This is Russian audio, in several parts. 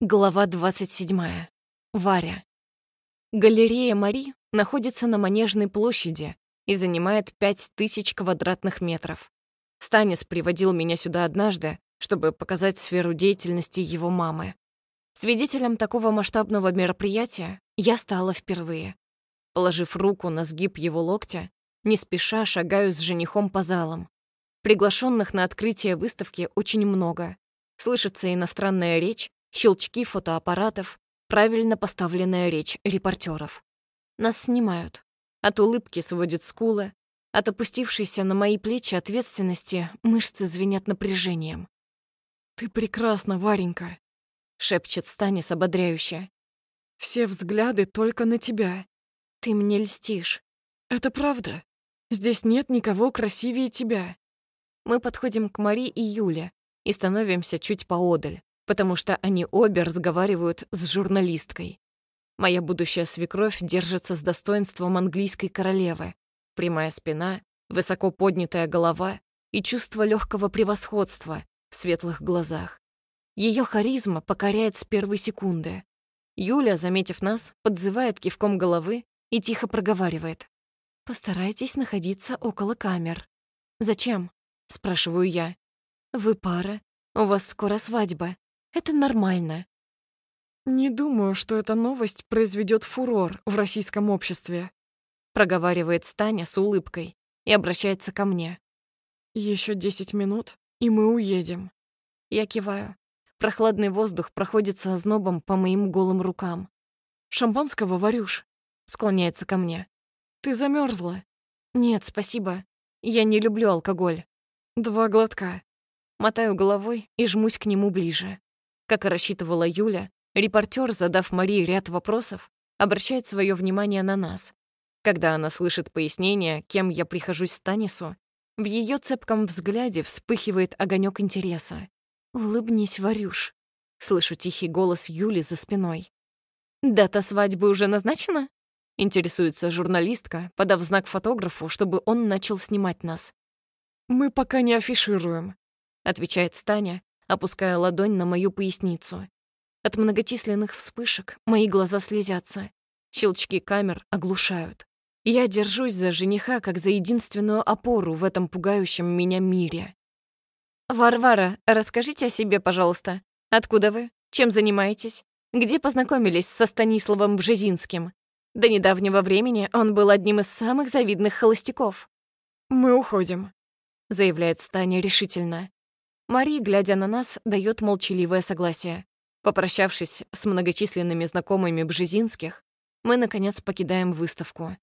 Глава 27. Варя. Галерея Мари находится на Манежной площади и занимает 5000 квадратных метров. Станис приводил меня сюда однажды, чтобы показать сферу деятельности его мамы. Свидетелем такого масштабного мероприятия я стала впервые. Положив руку на сгиб его локтя, не спеша шагаю с женихом по залам. Приглашенных на открытие выставки очень много. Слышится иностранная речь, щелчки фотоаппаратов, правильно поставленная речь репортеров. Нас снимают. От улыбки сводят скулы, от опустившейся на мои плечи ответственности мышцы звенят напряжением. «Ты прекрасна, Варенька», — шепчет Станис ободряюще. «Все взгляды только на тебя. Ты мне льстишь». Это правда. Здесь нет никого красивее тебя». Мы подходим к Мари и Юле и становимся чуть поодаль, потому что они обе разговаривают с журналисткой. Моя будущая свекровь держится с достоинством английской королевы. Прямая спина, высоко поднятая голова и чувство легкого превосходства в светлых глазах. Ее харизма покоряет с первой секунды. Юля, заметив нас, подзывает кивком головы и тихо проговаривает. «Постарайтесь находиться около камер». «Зачем?» — спрашиваю я. «Вы пара, у вас скоро свадьба. Это нормально». «Не думаю, что эта новость произведет фурор в российском обществе», проговаривает Таня с улыбкой и обращается ко мне. «Еще 10 минут, и мы уедем». Я киваю. Прохладный воздух проходится ознобом по моим голым рукам. «Шампанского, Варюш?» Склоняется ко мне. «Ты замерзла?» «Нет, спасибо. Я не люблю алкоголь». 2 глотка. Мотаю головой и жмусь к нему ближе. Как и рассчитывала Юля, репортер, задав Марии ряд вопросов, обращает свое внимание на нас. Когда она слышит пояснение, кем я прихожусь Станису, в ее цепком взгляде вспыхивает огонек интереса. «Улыбнись, Варюш», — слышу тихий голос Юли за спиной. «Дата свадьбы уже назначена?» — интересуется журналистка, подав знак фотографу, чтобы он начал снимать нас. «Мы пока не афишируем», — отвечает Таня, опуская ладонь на мою поясницу. От многочисленных вспышек мои глаза слезятся. Щелчки камер оглушают. Я держусь за жениха, как за единственную опору в этом пугающем меня мире. «Варвара, расскажите о себе, пожалуйста. Откуда вы? Чем занимаетесь? Где познакомились со Станиславом Бжезинским? До недавнего времени он был одним из самых завидных холостяков». «Мы уходим», — заявляет Таня решительно. Мари, глядя на нас, дает молчаливое согласие. Попрощавшись с многочисленными знакомыми Бжезинских, мы, наконец, покидаем выставку.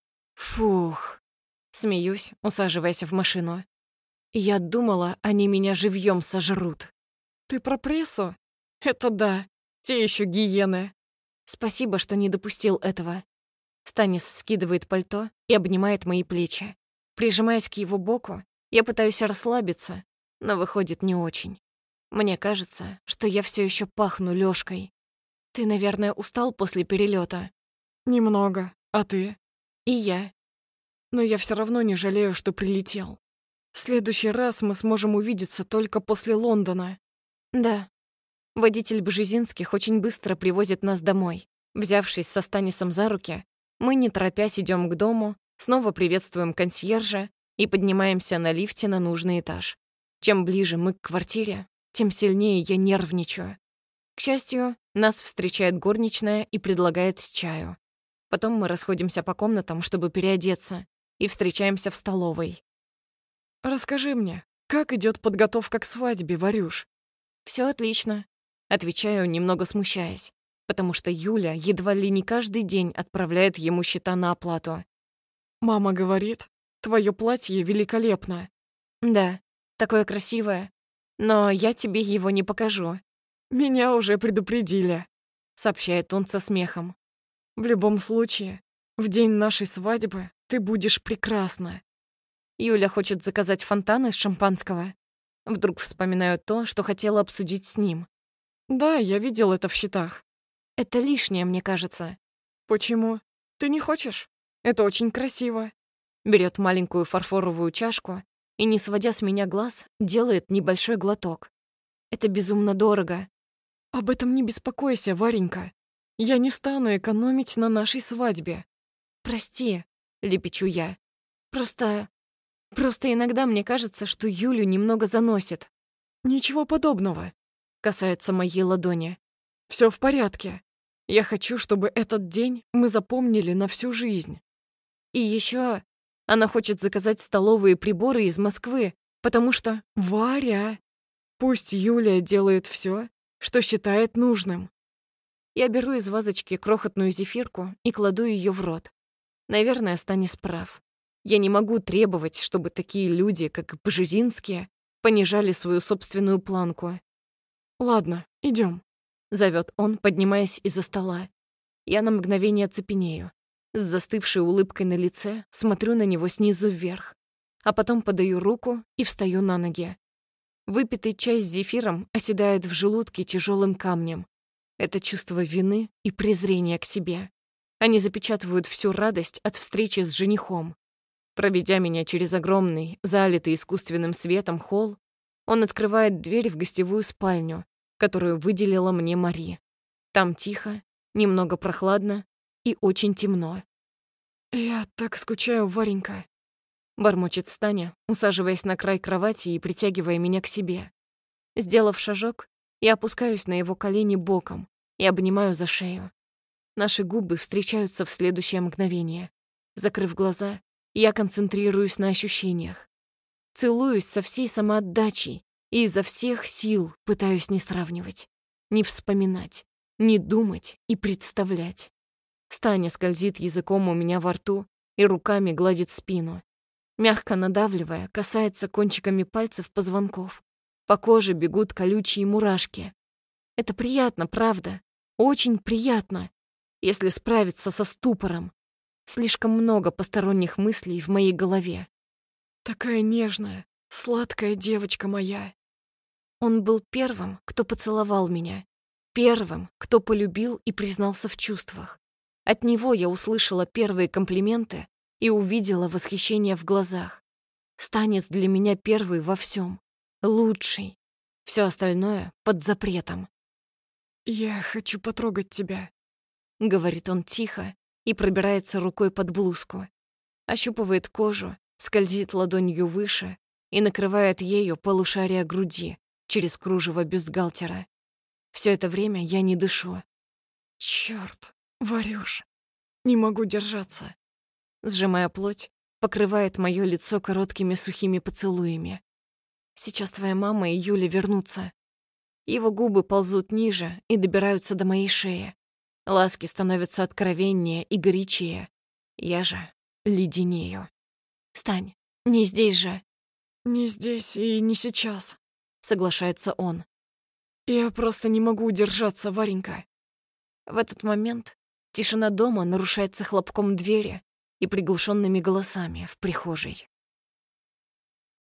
«Фух», — смеюсь, усаживаясь в машину. «Я думала, они меня живьем сожрут». «Ты про прессу? Это да, те еще гиены». «Спасибо, что не допустил этого». Станис скидывает пальто и обнимает мои плечи. Прижимаясь к его боку, я пытаюсь расслабиться, но выходит не очень. Мне кажется, что я все еще пахну Лёшкой. Ты, наверное, устал после перелета. «Немного. А ты?» И я. «Но я все равно не жалею, что прилетел. В следующий раз мы сможем увидеться только после Лондона». Да. Водитель Бжезинских очень быстро привозит нас домой. Взявшись со Станисом за руки, мы, не торопясь, идем к дому, снова приветствуем консьержа и поднимаемся на лифте на нужный этаж. Чем ближе мы к квартире, тем сильнее я нервничаю. К счастью, нас встречает горничная и предлагает чаю. Потом мы расходимся по комнатам, чтобы переодеться, и встречаемся в столовой. «Расскажи мне, как идет подготовка к свадьбе, Варюш?» Все отлично», — отвечаю, немного смущаясь, потому что Юля едва ли не каждый день отправляет ему счета на оплату. «Мама говорит, твое платье великолепно». «Да, такое красивое, но я тебе его не покажу». «Меня уже предупредили», — сообщает он со смехом. «В любом случае, в день нашей свадьбы ты будешь прекрасна». Юля хочет заказать фонтан из шампанского. Вдруг вспоминаю то, что хотела обсудить с ним. «Да, я видел это в счетах». Это лишнее, мне кажется. «Почему? Ты не хочешь? Это очень красиво». Берет маленькую фарфоровую чашку и, не сводя с меня глаз, делает небольшой глоток. Это безумно дорого. Об этом не беспокойся, Варенька. Я не стану экономить на нашей свадьбе. «Прости», — лепечу я. «Просто иногда мне кажется, что Юлю немного заносит». Ничего подобного. Касается моей ладони. Все в порядке. Я хочу, чтобы этот день мы запомнили на всю жизнь. И еще она хочет заказать столовые приборы из Москвы, потому что... Варя, пусть Юлия делает все, что считает нужным. Я беру из вазочки крохотную зефирку и кладу ее в рот. Наверное, Станис прав. Я не могу требовать, чтобы такие люди, как Бжезинские, понижали свою собственную планку. Ладно, идем. Зовет он, поднимаясь из-за стола. Я на мгновение цепенею. С застывшей улыбкой на лице смотрю на него снизу вверх, а потом подаю руку и встаю на ноги. Выпитый чай с зефиром оседает в желудке тяжелым камнем. Это чувство вины и презрения к себе. Они запечатывают всю радость от встречи с женихом. Проведя меня через огромный, залитый искусственным светом холл, он открывает дверь в гостевую спальню, которую выделила мне Мари. Там тихо, немного прохладно и очень темно. Я так скучаю, Варенька. Бормочет Станя, усаживаясь на край кровати и притягивая меня к себе. Сделав шажок, я опускаюсь на его колени боком и обнимаю за шею. Наши губы встречаются в следующее мгновение. Закрыв глаза, я концентрируюсь на ощущениях. Целуюсь со всей самоотдачей и изо всех сил пытаюсь не сравнивать, не вспоминать, не думать и представлять. Станя скользит языком у меня во рту и руками гладит спину. Мягко надавливая, касается кончиками пальцев позвонков. По коже бегут колючие мурашки. Это приятно, правда? Очень приятно, если справиться со ступором. Слишком много посторонних мыслей в моей голове. Такая нежная, сладкая девочка моя. Он был первым, кто поцеловал меня. Первым, кто полюбил и признался в чувствах. От него я услышала первые комплименты и увидела восхищение в глазах. Станис для меня первый во всем, лучший. Все остальное под запретом. «Я хочу потрогать тебя», — говорит он тихо и пробирается рукой под блузку. Ощупывает кожу, скользит ладонью выше и накрывает ею полушарие груди через кружево бюстгальтера. Все это время я не дышу. Черт, Варюш, не могу держаться. Сжимая плоть, покрывает мое лицо короткими сухими поцелуями. Сейчас твоя мама и Юля вернутся. Его губы ползут ниже и добираются до моей шеи. Ласки становятся откровеннее и горячее. Я же леденею. «Стань, не здесь же!» Не здесь и не сейчас. — соглашается он. Я просто не могу удержаться, Варенька. В этот момент тишина дома нарушается хлопком двери и приглушенными голосами в прихожей.